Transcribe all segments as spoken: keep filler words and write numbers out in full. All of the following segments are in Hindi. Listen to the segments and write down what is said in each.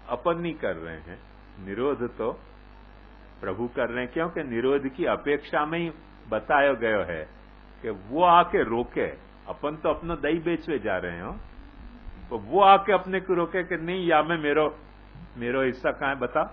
अपन नहीं कर रहे हैं, निरोध तो प्रभु कर रहे हैं, क्योंकि निरोध की अपेक्षा में ही बताया गया है कि वो आके रोके। अपन तो अपना दही बेचवे जा रहे हो, तो वो आके अपने को रोके कि नहीं, या में मेरो मेरो हिस्सा कहाँ है बता।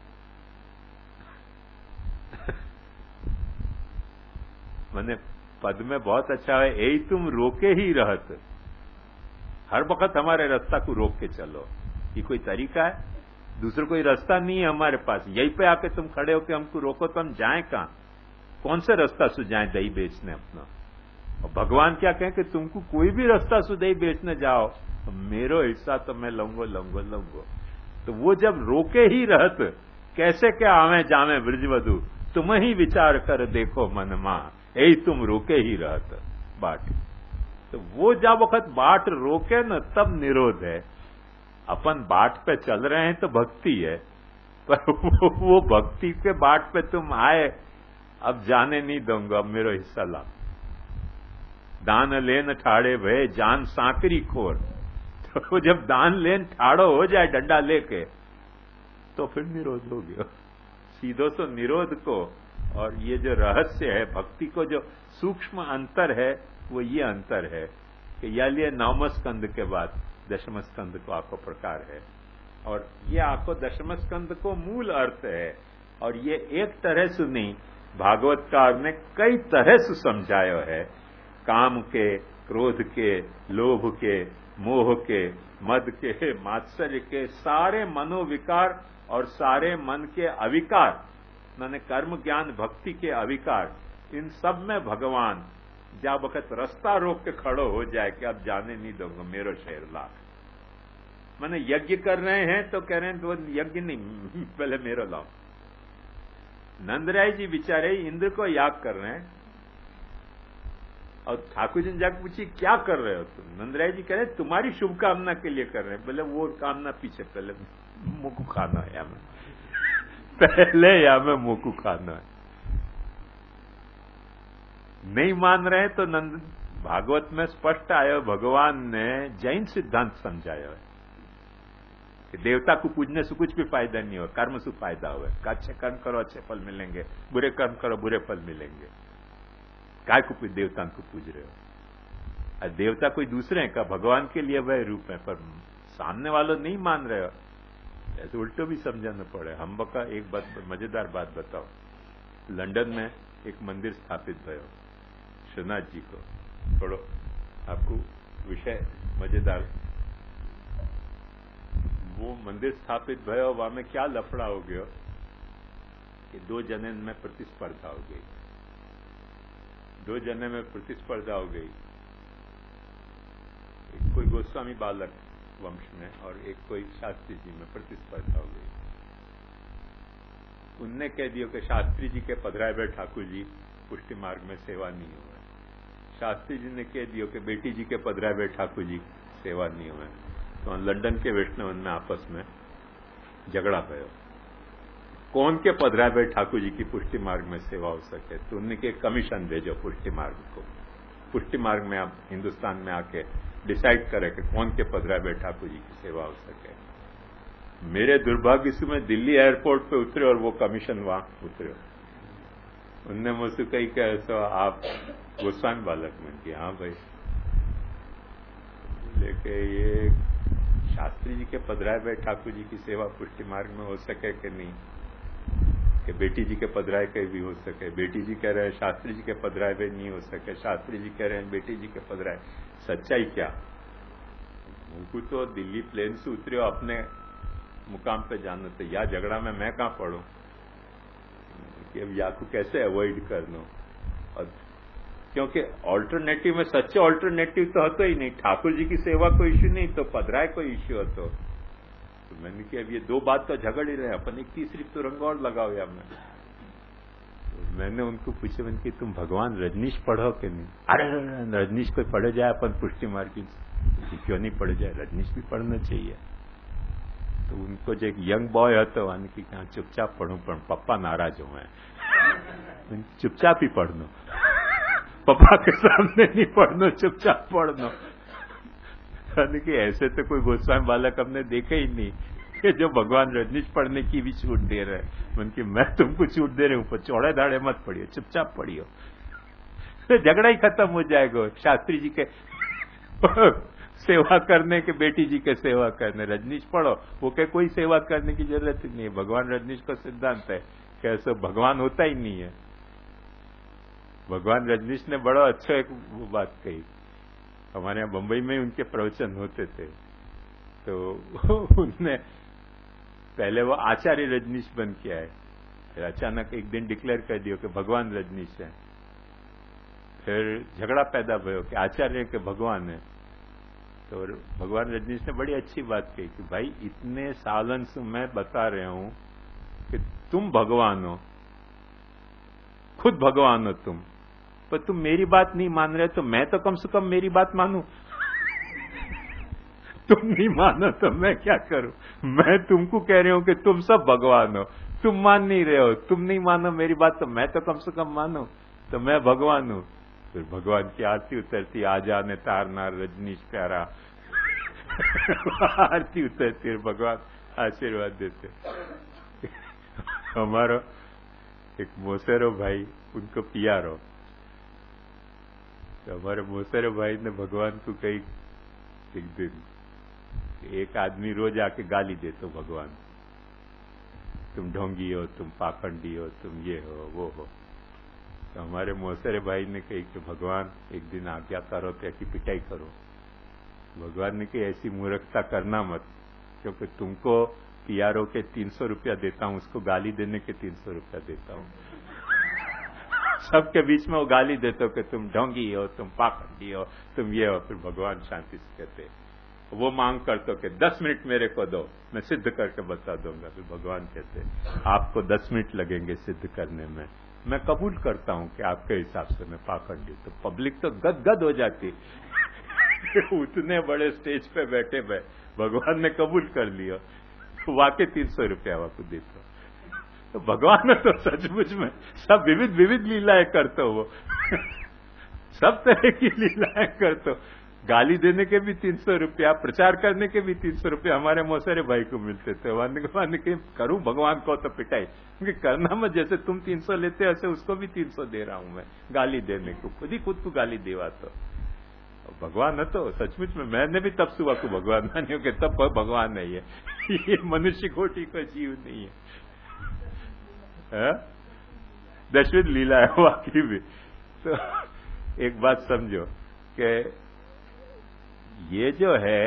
मैंने पद में बहुत अच्छा है, यही तुम रोके ही रहत, हर वक्त हमारे रास्ता को रोक के चलो। ये कोई तरीका है? दूसरा कोई रास्ता नहीं है हमारे पास। यहीं पे आके तुम खड़े हो के हमको रोको तो हम जाएं कहां? कौन सा रास्ता से जाएं दही बेचने अपना? और भगवान क्या कहें कि तुमको कोई भी रास्ता से दही बेचने जाओ, तो मेरो हिस्सा तो मैं लूंगो लूंगो लूंगो। तो वो जब रोके ही रहत, कैसे क्या आवे जावे ब्रजवधु, तुम ही विचार कर देखो मन मां, यही तुम रोके ही रहत बाट। तो वो जब वक्त बाट रोके न, तब निरोध है। अपन बाट पे चल रहे हैं तो भक्ति है, पर वो भक्ति के बाट पे तुम आए, अब जाने नहीं दूंगा, अब मेरा हिस्सा ला। दान लेन ठाड़े भय जान सांकरी खोर। तो जब दान लेन ठाड़ो हो जाए डंडा लेके, तो फिर निरोध हो गया। सीधो सो निरोध को, और ये जो रहस्य है भक्ति को, जो सूक्ष्म अंतर है, वो ये अंतर है कि या लिए नवम स्कंद के बाद दशम स्कंद को आको प्रकार है, और ये आको दशम स्कंद को मूल अर्थ है। और ये एक तरह से नहीं, भागवतकार ने कई तरह से समझाया है। काम के, क्रोध के, लोभ के, मोह के, मद के, मात्सर्य के, सारे मनोविकार और सारे मन के अविकार, माने कर्म ज्ञान भक्ति के अविकार, इन सब में भगवान जब वक्त रास्ता रोक के खड़ो हो जाए कि अब जाने नहीं दूंगा, मेरो शेर लाख। माने यज्ञ कर रहे हैं तो कह रहे हैं तो यज्ञ नहीं, पहले मेरो लाओ। नंदराय जी बेचारे इंद्र को याग कर रहे हैं, और ठाकुर जी ने जाकर पूछी क्या कर रहे हो तुम? नंदराय जी कह रहे तुम्हारी शुभकामना के लिए कर रहे हैं। बोले वो कामना पीछे, पहले मुंह को खाना है, या में पहले या में मुंह को खाना है। नहीं मान रहे तो नंद भागवत में स्पष्ट आया, भगवान ने जैन सिद्धांत समझाया है कि देवता को पूजने से कुछ भी फायदा नहीं हो, कर्म से फायदा हो। अच्छे कर्म करो अच्छे फल मिलेंगे, बुरे कर्म करो बुरे फल मिलेंगे। काय को देवता को पूज रहे हो? देवता कोई दूसरे हैं का? भगवान के लिए वह रूप है, पर सामने वालों नहीं मान रहे हो, ऐसे उल्टो भी समझाना पड़े। हम बका एक बात मजेदार बात बताओ। लंदन में एक मंदिर स्थापित भयो श्रीनाथ जी को, थोड़ो आपको विषय मजेदार। वो मंदिर स्थापित भयो, वहां में क्या लफड़ा हो गया कि दो जने में प्रतिस्पर्धा हो गई। दो जने में प्रतिस्पर्धा हो गई, एक कोई गोस्वामी बालक वंश में और एक कोई शास्त्री जी में प्रतिस्पर्धा हो गई। उनने कह दिया कि शास्त्री जी के पधराए हुए ठाकुर जी पुष्टि मार्ग में सेवा नहीं हुए। शास्त्री जी ने कह दिया कि बेटी जी के पधराए हुए ठाकुर जी सेवा नहीं हुए। तो लंदन के वैष्णव में आपस में झगड़ा भयो, कौन के पधराए हुए ठाकुर जी की पुष्टि मार्ग में सेवा हो सके। तो उनने कमीशन भेजो पुष्टि मार्ग को, पुष्टि मार्ग में आप हिंदुस्तान में आके डिसाइड करे कि कौन के पधराए हुए ठाकुर जी की सेवा हो सके। मेरे दुर्भाग्य से मैं दिल्ली एयरपोर्ट पे उतरे और वो कमीशन वहां उतरे। उनने मुझसे कही कि ऐसा आप गोस्वामी बालक में कि हाँ भाई, लेके ये शास्त्री जी के पधराए हुए ठाकुर जी की सेवा पुष्टि मार्ग में हो सके कि नहीं, कि बेटी जी के पधराए के भी हो सके। बेटी जी कह रहे हैं शास्त्री जी के पधराए हुए नहीं हो सके, शास्त्री जी कह रहे हैं बेटी जी के पधराए। सच्चाई क्या? उनको तो दिल्ली प्लेन से उतरे अपने मुकाम पे जाना था, या झगड़ा में मैं कहां पढ़ू कि अब या को कैसे अवॉइड करना। और क्योंकि ऑल्टरनेटिव में सच्चे ऑल्टरनेटिव तो होता ही नहीं। ठाकुर जी की सेवा कोई इश्यू नहीं तो पधराए कोई इश्यू हो। तो, तो मैंने कि अब ये दो बात तो झगड़ ही रहे, अपन एक तीसरी तुरंग और लगाओ या मैं। तो मैंने उनको पूछा, मैंने कि तुम भगवान रजनीश पढ़ो कि नहीं? अरे रजनीश कोई पढ़े जाए अपन पुष्टि मार्ग की, क्यों नहीं पढ़े जाए, रजनीश भी पढ़ना चाहिए। तो उनको जो एक यंग बॉय है तो वन की कहा चुपचाप पढ़ू, पर पप्पा नाराज हुए हैं। चुपचाप ही पढ़नो, पप्पा के सामने नहीं पढ़नो, चुपचाप पढ़नो। कि ऐसे तो कोई गोस्वामी बालक हमने देखे ही नहीं कि जो भगवान रजनीश पढ़ने की भी छूट दे रहे हैं, उनकी मैं तुमको छूट दे रही हूं, पर चौड़े दाड़े मत पढ़ियो, चुपचाप पढ़ियो, तो झगड़ा ही खत्म हो जाएगा। शास्त्री जी के सेवा करने के, बेटी जी के सेवा करने, रजनीश पढ़ो, वो के कोई सेवा करने की जरूरत ही नहीं है। भगवान रजनीश का सिद्धांत है कि ऐसा भगवान होता ही नहीं है। भगवान रजनीश ने बड़ा अच्छा एक वो बात कही, हमारे यहाँ बंबई में उनके प्रवचन होते थे, तो उनने पहले वो आचार्य रजनीश बन के आए, फिर अचानक एक दिन डिक्लेयर कर दियो कि भगवान रजनीश है। फिर झगड़ा पैदा भयो कि आचार्य के भगवान है। तो भगवान रजनीश ने बड़ी अच्छी बात कही कि भाई इतने सालन से मैं बता रहा हूं कि तुम भगवान हो, खुद भगवान हो तुम, पर तुम मेरी बात नहीं मान रहे, तो मैं तो कम से कम मेरी बात मानूं। तुम नहीं मानो तो मैं क्या करूं? मैं तुमको कह रही हूं कि तुम सब भगवान हो, तुम मान नहीं रहे हो, तुम नहीं मानो मेरी बात, तो मैं तो कम से कम मानो, तो मैं भगवान हूं। फिर भगवान की आरती उतरती, आ जाने तारनार रजनीश प्यारा। आरती उतरती और भगवान आशीर्वाद देते। हमारा एक मोसेरो भाई, उनको पियारो, तो हमारे मोसेरो भाई ने भगवान को कही एक दिन, एक आदमी रोज आके गाली दे तो भगवान, तुम ढोंगी हो, तुम पाखंडी हो, तुम ये हो वो हो। तो हमारे मोसेरे भाई ने कही कि भगवान एक दिन आज्ञा करो तो ऐसी पिटाई करो। भगवान ने कही ऐसी मूर्खता करना मत, क्योंकि तुमको पीआरओ के तीन सौ रुपया देता हूं, उसको गाली देने के तीन सौ रुपया देता हूं। सबके बीच में वो गाली देते हो कि तुम ढोंगी हो, तुम पाखंडी हो, तुम ये हो। फिर भगवान शांति से कहते, वो मांग करते हो कि दस मिनट मेरे को दो, मैं सिद्ध करके बता दूंगा। फिर भगवान कहते आपको दस मिनट लगेंगे सिद्ध करने में, मैं कबूल करता हूं कि आपके हिसाब से मैं पाखंडी। तो पब्लिक तो गदगद हो जाती। उतने बड़े स्टेज पे बैठे हुए भगवान ने कबूल कर लिया, तो वाकई तीन सौ रुपया आपको देता। तो भगवान तो सचमुच में सब विविध विविध लीलाएं करते हो, वो सब तरह की लीलाएं करते हो। गाली देने के भी तीन सौ रुपया, प्रचार करने के भी तीन सौ रुपया हमारे मौसेरे भाई को मिलते थे। भगवान ने करूं भगवान को तो पिटाई, क्योंकि करना मत, जैसे तुम तीन सौ लेते ऐसे उसको भी तीन सौ दे रहा हूं मैं गाली देने को, खुद ही खुद को गाली देवा। तो भगवान है तो सचमुच में, मैंने भी तब सुबह को भगवान मानी कि तब भगवान है ये ये मनुष्य कोटि का जीव नहीं है, है? दशविध लीला है वाकई भी। तो एक बात समझो कि ये जो है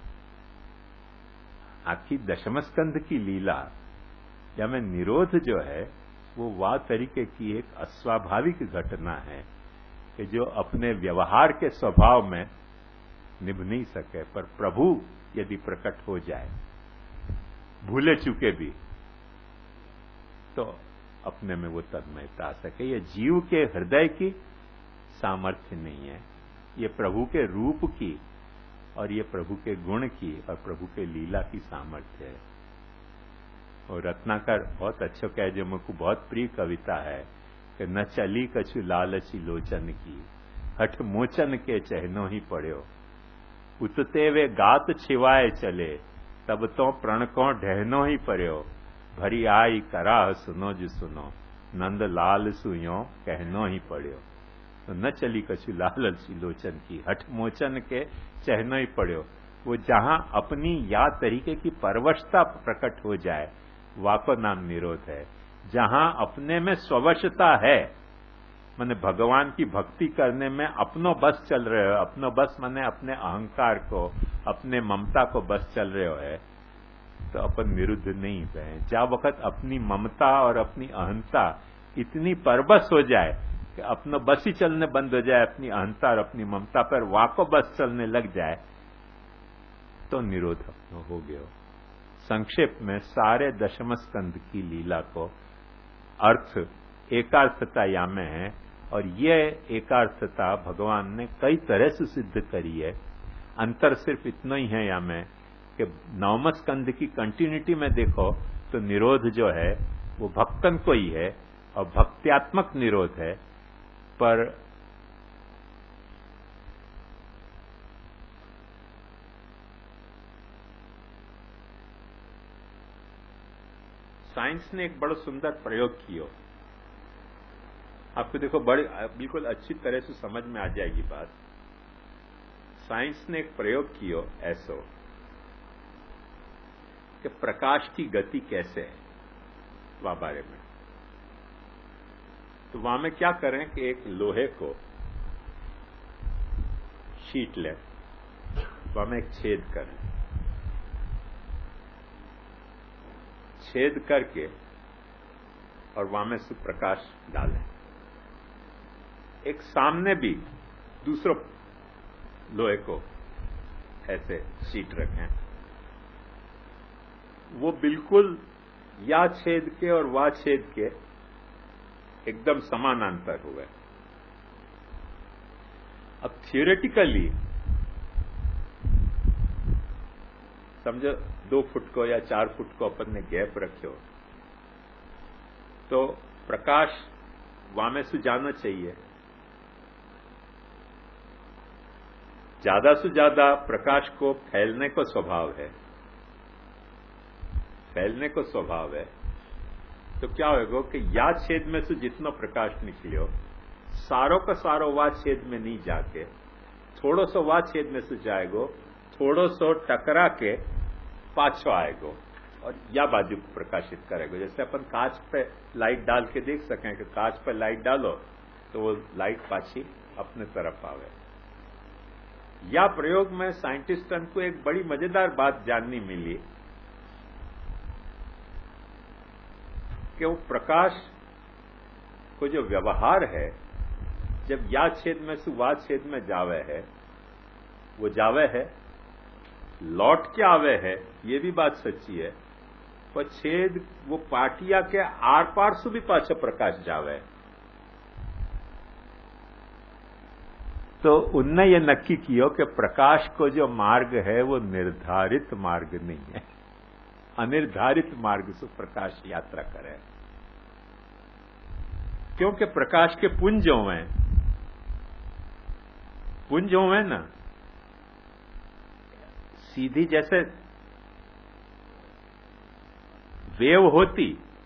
आखिर दशम स्कंध की लीला या में निरोध जो है, वो वाह तरीके की एक अस्वाभाविक घटना है कि जो अपने व्यवहार के स्वभाव में निभ नहीं सके, पर प्रभु यदि प्रकट हो जाए भूले चुके भी, तो अपने में वो तन्मयता आ सके। ये जीव के हृदय की सामर्थ्य नहीं है, ये प्रभु के रूप की और ये प्रभु के गुण की और प्रभु के लीला की सामर्थ्य है। और रत्नाकर बहुत अच्छा कहे, जो मुझको बहुत प्रिय कविता है कि न चली कछु लालची लोचन की, हठ मोचन के चहनो ही पड़्यो, उतते वे गात छिवाए चले, तब तो प्रण को ढहनो ही पड़्यो, भरी आई कराह सुनो जो सुनो, नंद लाल सुयो कहनो ही पड़्यो। तो न चली कछु लालची लोचन की, हठ मोचन के चहनो ही पड़्यो। वो जहां अपनी या तरीके की परवशता प्रकट हो जाए, वाको नाम निरोध है। जहां अपने में स्ववशता है, माने भगवान की भक्ति करने में अपनो बस चल रहे हो, अपनो बस माने अपने अहंकार को, अपने ममता को बस चल रहे हो है, तो अपन निरुद्ध नहीं गए। जा वक्त अपनी ममता और अपनी अहंता इतनी परबस हो जाए कि अपना बस ही चलने बंद हो जाए, अपनी अहंता और अपनी ममता पर वाको बस चलने लग जाए, तो निरोध हो गया। संक्षेप में सारे दशम स्कंध की लीला को अर्थ एकार्थता या में है, और ये एकार्थता भगवान ने कई तरह से सिद्ध करी है। अंतर सिर्फ इतना ही है या में कि नवम स्कंध की कंटिन्यूटी में देखो तो निरोध जो है वो भक्तन को ही है और भक्त्यात्मक निरोध है, पर साइंस ने एक बड़ा सुंदर प्रयोग किया। आपको देखो बड़ी बिल्कुल अच्छी तरह से समझ में आ जाएगी बात। साइंस ने एक प्रयोग किया ऐसो कि प्रकाश की गति कैसे है वह बारे में। तो वहां में क्या करें कि एक लोहे को शीट लें, वहां में एक छेद करें, छेद करके और वहां में से प्रकाश डालें। एक सामने भी दूसरो लोहे को ऐसे शीट रखें, वो बिल्कुल या छेद के और वह छेद के एकदम समानांतर हुए। अब थियोरेटिकली समझो दो फुट को या चार फुट को अपन ने गैप रखो तो प्रकाश वहां में से जाना चाहिए। ज्यादा से ज्यादा प्रकाश को फैलने को स्वभाव है, फैलने को स्वभाव है। तो क्या होगा कि या छेद में से जितना प्रकाश निकलियो सारों का सारो वा छेद में नहीं जाके थोड़ो सो वा छेद में से जाएगो, थोड़ो सो टकरा के पाछो आएगो और या बाजू को प्रकाशित करेगा। जैसे अपन कांच पे लाइट डाल के देख सकें कि कांच पे लाइट डालो तो वो लाइट पाछी अपने तरफ आवे। या प्रयोग में साइंटिस्टन को एक बड़ी मजेदार बात जाननी मिली कि वो प्रकाश को जो व्यवहार है जब या छेद में से वा छेद में जावे है, वो जावे है, लौट के आवे है, ये भी बात सच्ची है। पर छेद वो पाटिया के आर पार से भी पाछो प्रकाश जावे। तो उनने ये नक्की किया कि प्रकाश को जो मार्ग है वो निर्धारित मार्ग नहीं है, अनिर्धारित मार्ग से प्रकाश यात्रा करे। क्योंकि प्रकाश के पुंजों में पुंजों में ना सीधी जैसे वेव होती,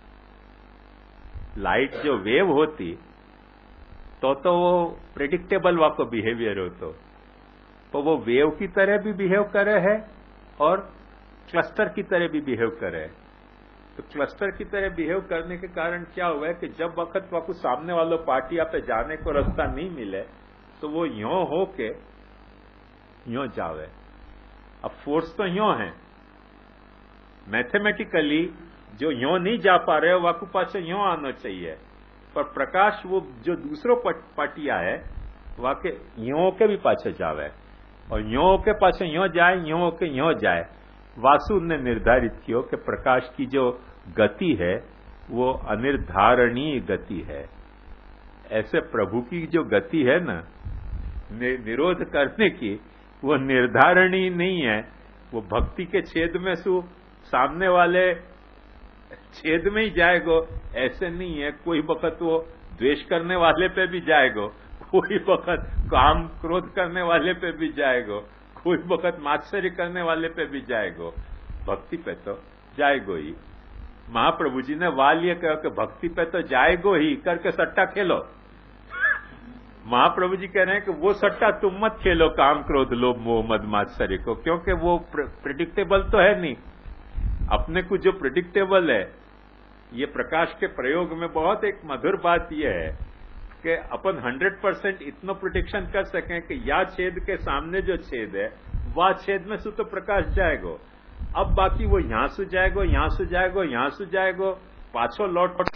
लाइट जो वेव होती तो तो वो प्रेडिक्टेबल वाको बिहेवियर हो, तो, तो वो वेव की तरह भी बिहेव करे है और क्लस्टर की तरह भी बिहेव करे। तो क्लस्टर की तरह बिहेव करने के कारण क्या हुआ है कि जब वक्त वाको सामने वालों पार्टिया पे जाने को रास्ता नहीं मिले तो वो यों हो के यों जावे। अब फोर्स तो यों है, मैथमेटिकली जो यों नहीं जा पा रहे हो वाको पास यों आना चाहिए, पर प्रकाश वो जो दूसरो पाटिया है वाके यों के भी पाछे जावे और यों के पाछे यों जाए, यों के यों जाए। वासु ने निर्धारित किया कि प्रकाश की जो गति है वो अनिर्धारणीय गति है। ऐसे प्रभु की जो गति है ना निरोध करने की, वो निर्धारणीय नहीं है। वो भक्ति के छेद में सु सामने वाले छेद में ही जाएगो ऐसे नहीं है। कोई वक्त वो द्वेष करने वाले पे भी जाएगो, कोई वक्त काम क्रोध करने वाले पे भी जाएगो, कोई वक्त मात्सर्य करने वाले पे भी जाएगो, भक्ति पे तो जाएगो ही। महाप्रभु जी ने वाल ये कहा कि भक्ति पे तो जाएगो ही करके सट्टा खेलो। महाप्रभु जी कह रहे हैं कि वो सट्टा तुम मत खेलो काम क्रोध लोभ मोह मद मात्सर्य को, क्योंकि वो प्रेडिक्टेबल तो है नहीं। अपने को जो प्रेडिक्टेबल है, ये प्रकाश के प्रयोग में बहुत एक मधुर बात यह है कि अपन हंड्रेड परसेंट इतना प्रोडिक्शन कर सकें कि या छेद के सामने जो छेद है वह छेद में से तो प्रकाश जाएगो। अब बाकी वो यहां से जाएगो, यहां से जाएगो, यहां से जाएगो, पाछो लौट